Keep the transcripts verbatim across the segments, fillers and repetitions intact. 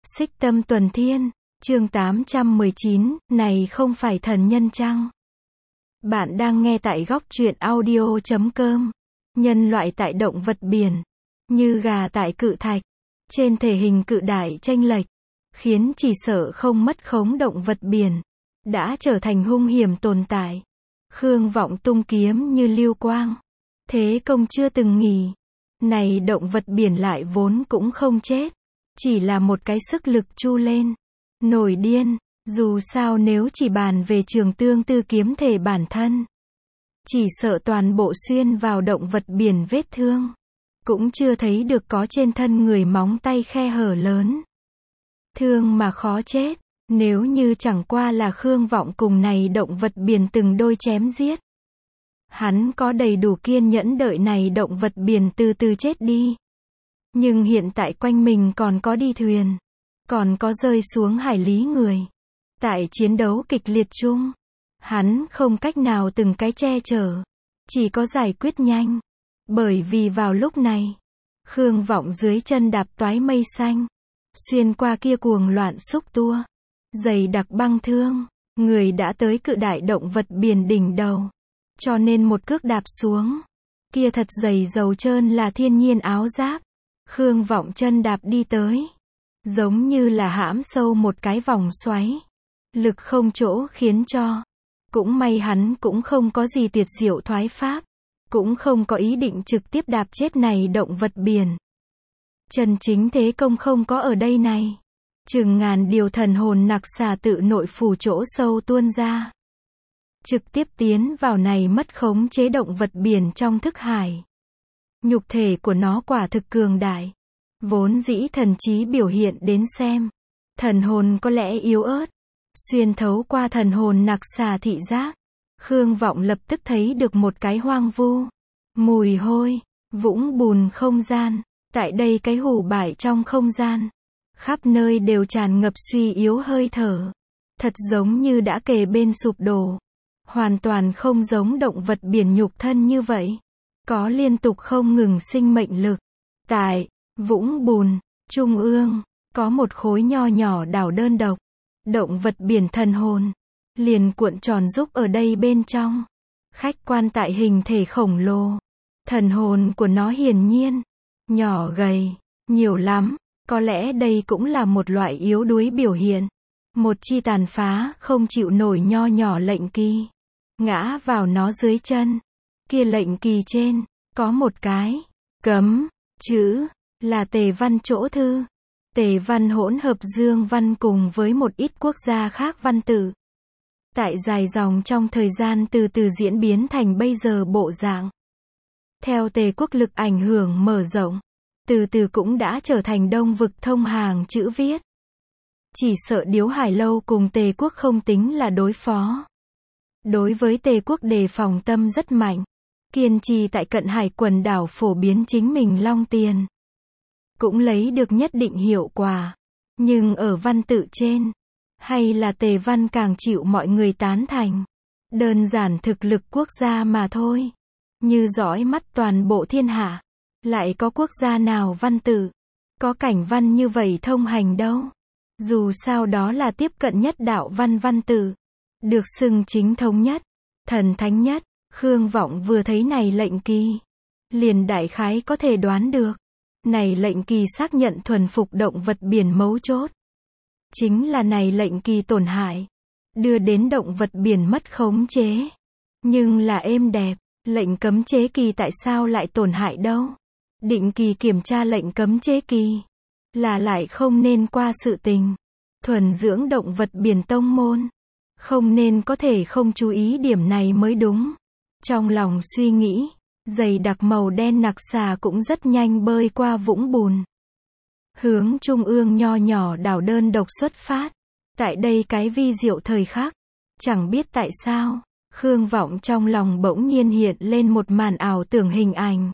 Xích Tâm Tuần Thiên, chương tám trăm mười chín, này không phải thần nhân chăng? Bạn đang nghe tại góc truyện audio chấm com. Nhân loại tại động vật biển, như gà tại cự thạch, trên thể hình cự đại chênh lệch, khiến chỉ sợ không mất khống động vật biển, đã trở thành hung hiểm tồn tại. Khương Vọng tung kiếm như lưu quang, thế công chưa từng nghỉ. Này động vật biển lại vốn cũng không chết, chỉ là một cái sức lực chu lên, nổi điên. Dù sao nếu chỉ bàn về trường tương tư kiếm thể bản thân, chỉ sợ toàn bộ xuyên vào động vật biển vết thương, cũng chưa thấy được có trên thân người móng tay khe hở lớn. Thương mà khó chết, nếu như chẳng qua là Khương Vọng cùng này động vật biển từng đôi chém giết, hắn có đầy đủ kiên nhẫn đợi này động vật biển từ từ chết đi. Nhưng hiện tại quanh mình còn có đi thuyền, còn có rơi xuống hải lý người. Tại chiến đấu kịch liệt chung, hắn không cách nào từng cái che chở, chỉ có giải quyết nhanh. Bởi vì vào lúc này, Khương Vọng dưới chân đạp toái mây xanh, xuyên qua kia cuồng loạn xúc tua, dày đặc băng thương, người đã tới cự đại động vật biển đỉnh đầu. Cho nên một cước đạp xuống, kia thật dày dầu trơn là thiên nhiên áo giáp. Khương Vọng chân đạp đi tới, giống như là hãm sâu một cái vòng xoáy, lực không chỗ khiến cho. Cũng may hắn cũng không có gì tuyệt diệu thoái pháp, cũng không có ý định trực tiếp đạp chết này động vật biển. Chân chính thế công không có ở đây này. Chừng ngàn điều thần hồn nặc xà tự nội phủ chỗ sâu tuôn ra, trực tiếp tiến vào này mất khống chế động vật biển trong thức hải. Nhục thể của nó quả thực cường đại, vốn dĩ thần trí biểu hiện đến xem, thần hồn có lẽ yếu ớt. Xuyên thấu qua thần hồn nặc xà thị giác, Khương Vọng lập tức thấy được một cái hoang vu, mùi hôi, vũng bùn không gian. Tại đây cái hủ bại trong không gian, khắp nơi đều tràn ngập suy yếu hơi thở, thật giống như đã kề bên sụp đổ. Hoàn toàn không giống động vật biển nhục thân như vậy, có liên tục không ngừng sinh mệnh lực. Tại vũng bùn trung ương, có một khối nho nhỏ đảo đơn độc. Động vật biển thần hồn liền cuộn tròn giúp ở đây bên trong. Khách quan tại hình thể khổng lồ, thần hồn của nó hiển nhiên nhỏ gầy nhiều lắm. Có lẽ đây cũng là một loại yếu đuối biểu hiện. Một chi tàn phá không chịu nổi nho nhỏ lệnh kỳ ngã vào nó dưới chân. Kia lệnh kỳ trên có một cái cấm chữ, là Tề văn chỗ thư. Tề văn hỗn hợp Dương văn cùng với một ít quốc gia khác văn tự. Tại dài dòng trong thời gian từ từ diễn biến thành bây giờ bộ dạng. Theo Tề quốc lực ảnh hưởng mở rộng, từ từ cũng đã trở thành đông vực thông hàng chữ viết. Chỉ sợ Điếu Hải Lâu cùng Tề quốc không tính là đối phó. Đối với Tề quốc đề phòng tâm rất mạnh, kiên trì tại cận hải quần đảo phổ biến chính mình long tiền, cũng lấy được nhất định hiệu quả. Nhưng ở văn tự trên, hay là Tề văn càng chịu mọi người tán thành. Đơn giản thực lực quốc gia mà thôi. Như dõi mắt toàn bộ thiên hạ, lại có quốc gia nào văn tự, có cảnh văn như vậy thông hành đâu. Dù sao đó là tiếp cận nhất đạo văn văn tự, được xưng chính thống nhất, thần thánh nhất. Khương Vọng vừa thấy này lệnh kỳ, liền đại khái có thể đoán được. Này lệnh kỳ xác nhận thuần phục động vật biển mấu chốt. Chính là này lệnh kỳ tổn hại, đưa đến động vật biển mất khống chế. Nhưng là êm đẹp, lệnh cấm chế kỳ tại sao lại tổn hại đâu? Định kỳ kiểm tra lệnh cấm chế kỳ, là lại không nên qua sự tình. Thuần dưỡng động vật biển tông môn, không nên có thể không chú ý điểm này mới đúng. Trong lòng suy nghĩ, dày đặc màu đen nặc xà cũng rất nhanh bơi qua vũng bùn, hướng trung ương nho nhỏ đảo đơn độc xuất phát. Tại đây cái vi diệu thời khắc, chẳng biết tại sao, Khương Vọng trong lòng bỗng nhiên hiện lên một màn ảo tưởng hình ảnh.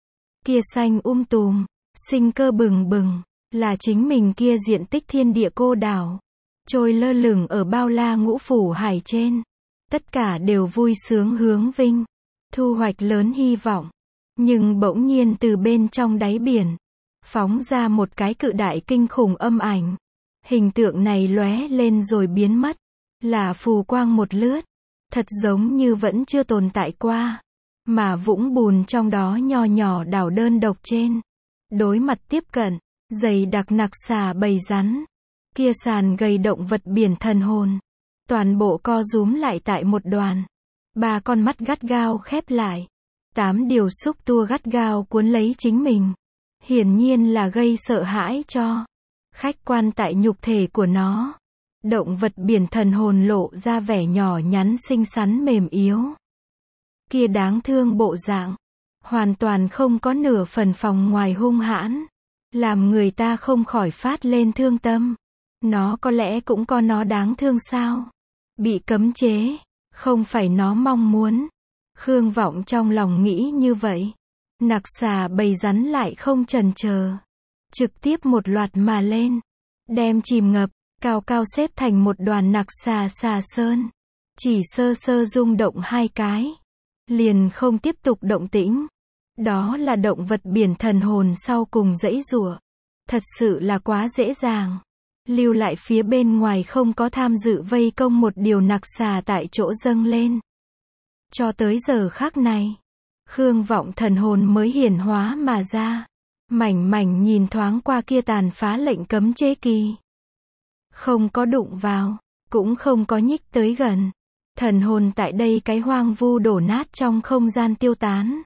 Kia xanh um tùm, sinh cơ bừng bừng, là chính mình kia diện tích thiên địa cô đảo, trôi lơ lửng ở bao la ngũ phủ hải trên. Tất cả đều vui sướng hướng vinh, thu hoạch lớn hy vọng. Nhưng bỗng nhiên từ bên trong đáy biển, phóng ra một cái cự đại kinh khủng âm ảnh. Hình tượng này lóe lên rồi biến mất, là phù quang một lướt, thật giống như vẫn chưa tồn tại qua, mà vũng bùn trong đó nho nhỏ đảo đơn độc trên. Đối mặt tiếp cận, dày đặc nặc xà bầy rắn, kia sàn gầy động vật biển thần hồn, toàn bộ co rúm lại tại một đoàn. Ba con mắt gắt gao khép lại, tám điều xúc tua gắt gao cuốn lấy chính mình. Hiển nhiên là gây sợ hãi cho khách quan tại nhục thể của nó. Động vật biển thần hồn lộ ra vẻ nhỏ nhắn xinh xắn mềm yếu. Kia đáng thương bộ dạng, hoàn toàn không có nửa phần phòng ngoài hung hãn, làm người ta không khỏi phát lên thương tâm. Nó có lẽ cũng có nó đáng thương sao? Bị cấm chế, không phải nó mong muốn. Khương Vọng trong lòng nghĩ như vậy. Nặc xà bầy rắn lại không chần chờ, trực tiếp một loạt mà lên, đem chìm ngập, cao cao xếp thành một đoàn nặc xà xà sơn. Chỉ sơ sơ rung động hai cái, liền không tiếp tục động tĩnh. Đó là động vật biển thần hồn sau cùng giãy giụa. Thật sự là quá dễ dàng. Lưu lại phía bên ngoài không có tham dự vây công một điều nặc xà tại chỗ dâng lên. Cho tới giờ khắc này, Khương Vọng thần hồn mới hiển hóa mà ra. Mảnh mảnh nhìn thoáng qua kia tàn phá lệnh cấm chế kỳ. Không có đụng vào, cũng không có nhích tới gần. Thần hồn tại đây cái hoang vu đổ nát trong không gian tiêu tán.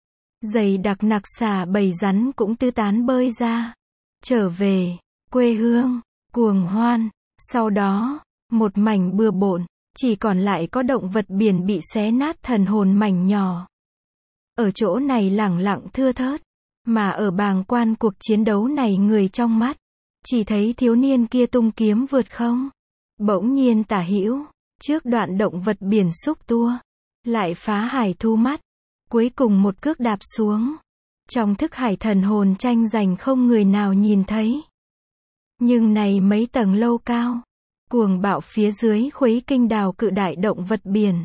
Dày đặc nặc xà bầy rắn cũng tư tán bơi ra. Trở về, quê hương, cuồng hoan. Sau đó, một mảnh bừa bộn, chỉ còn lại có động vật biển bị xé nát thần hồn mảnh nhỏ. Ở chỗ này lẳng lặng thưa thớt, mà ở bàng quan cuộc chiến đấu này người trong mắt, chỉ thấy thiếu niên kia tung kiếm vượt không. Bỗng nhiên tả hữu, trước đoạn động vật biển xúc tua, lại phá hải thu mắt, cuối cùng một cước đạp xuống. Trong thức hải thần hồn tranh giành không người nào nhìn thấy. Nhưng này mấy tầng lâu cao, cuồng bạo phía dưới khuấy kinh đào cự đại động vật biển.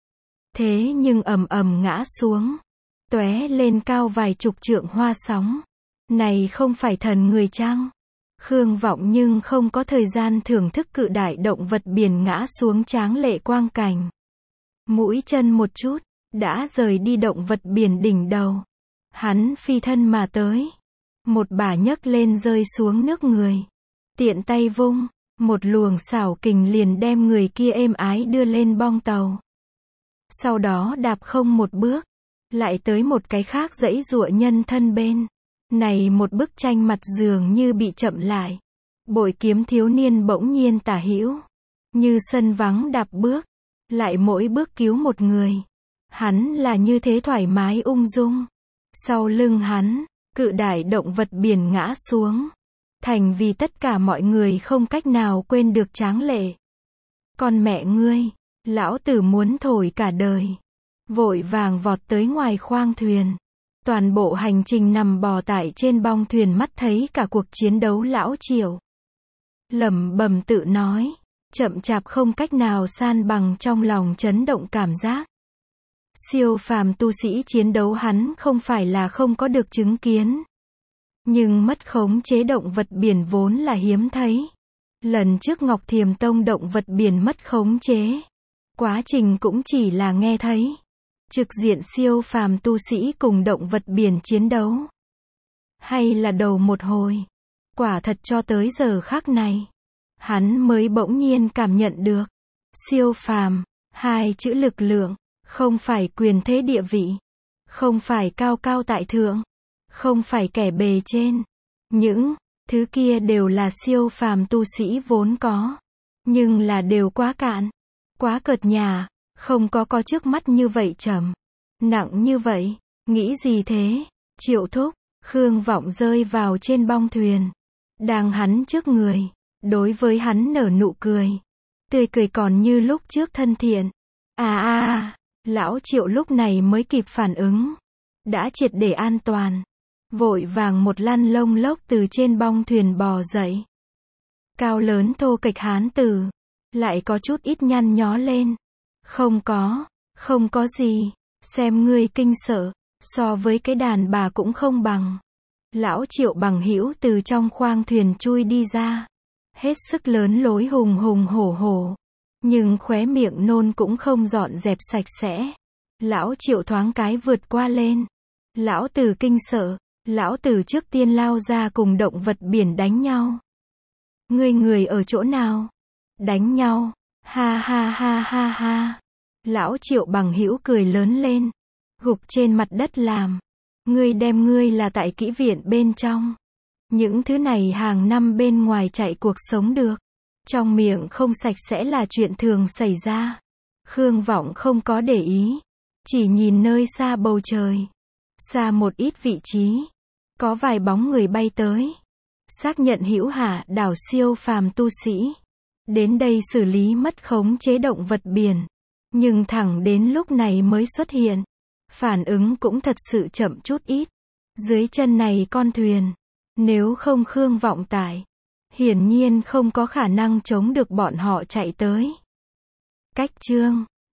Thế nhưng ầm ầm ngã xuống, tóe lên cao vài chục trượng hoa sóng. Này không phải thần người chăng? Khương Vọng nhưng không có thời gian thưởng thức cự đại động vật biển ngã xuống tráng lệ quang cảnh. Mũi chân một chút, đã rời đi động vật biển đỉnh đầu. Hắn phi thân mà tới. Một bả nhấc lên rơi xuống nước người. Tiện tay vung, một luồng xảo kình liền đem người kia êm ái đưa lên bong tàu. Sau đó đạp không một bước, lại tới một cái khác giãy giụa nhân thân bên. Này một bức tranh mặt dường như bị chậm lại. Bội kiếm thiếu niên bỗng nhiên tả hữu, như sân vắng đạp bước, lại mỗi bước cứu một người. Hắn là như thế thoải mái ung dung. Sau lưng hắn, cự đại động vật biển ngã xuống, thành vì tất cả mọi người không cách nào quên được tráng lệ. Con mẹ ngươi, lão tử muốn thổi cả đời. Vội vàng vọt tới ngoài khoang thuyền. Toàn bộ hành trình nằm bò tại trên bong thuyền mắt thấy cả cuộc chiến đấu lão Triệu. Lẩm bẩm tự nói, chậm chạp không cách nào san bằng trong lòng chấn động cảm giác. Siêu phàm tu sĩ chiến đấu hắn không phải là không có được chứng kiến. Nhưng mất khống chế động vật biển vốn là hiếm thấy. Lần trước Ngọc Thiềm Tông động vật biển mất khống chế. Quá trình cũng chỉ là nghe thấy. Trực diện siêu phàm tu sĩ cùng động vật biển chiến đấu. Hay là đầu một hồi. Quả thật cho tới giờ khắc này, hắn mới bỗng nhiên cảm nhận được. Siêu phàm, hai chữ lực lượng, không phải quyền thế địa vị. Không phải cao cao tại thượng. Không phải kẻ bề trên. Những thứ kia đều là siêu phàm tu sĩ vốn có. Nhưng là đều quá cạn. Quá cợt nhả. Không có có trước mắt như vậy trầm. Nặng như vậy. Nghĩ gì thế? Triệu thúc. Khương Vọng rơi vào trên bong thuyền. Đang hắn trước người. Đối với hắn nở nụ cười. Tươi cười còn như lúc trước thân thiện. À à à. Lão Triệu lúc này mới kịp phản ứng. Đã triệt để an toàn. Vội vàng một lăn lông lốc từ trên bong thuyền bò dậy. Cao lớn thô kệch hán tử. Lại có chút ít nhăn nhó lên. Không có, không có gì. Xem ngươi kinh sợ. So với cái đàn bà cũng không bằng. Lão Triệu bằng hữu từ trong khoang thuyền chui đi ra. hết sức lớn lối hùng hùng hổ hổ. Nhưng khóe miệng nôn cũng không dọn dẹp sạch sẽ. Lão Triệu thoáng cái vượt qua lên. Lão Tử kinh sợ. Lão Tử trước tiên lao ra cùng động vật biển đánh nhau. Ngươi người ở chỗ nào? Đánh nhau. Ha ha ha ha ha. Lão Triệu bằng hữu cười lớn lên. Gục trên mặt đất làm. Ngươi đem ngươi là tại kỹ viện bên trong. Những thứ này hàng năm bên ngoài chạy cuộc sống được. Trong miệng không sạch sẽ là chuyện thường xảy ra. Khương Vọng không có để ý. Chỉ nhìn nơi xa bầu trời. Xa một ít vị trí. Có vài bóng người bay tới. Xác nhận hữu hạ đảo siêu phàm tu sĩ. Đến đây xử lý mất khống chế động vật biển. Nhưng thẳng đến lúc này mới xuất hiện. Phản ứng cũng thật sự chậm chút ít. Dưới chân này con thuyền. Nếu không Khương Vọng tải. Hiển nhiên không có khả năng chống được bọn họ chạy tới. Cách chương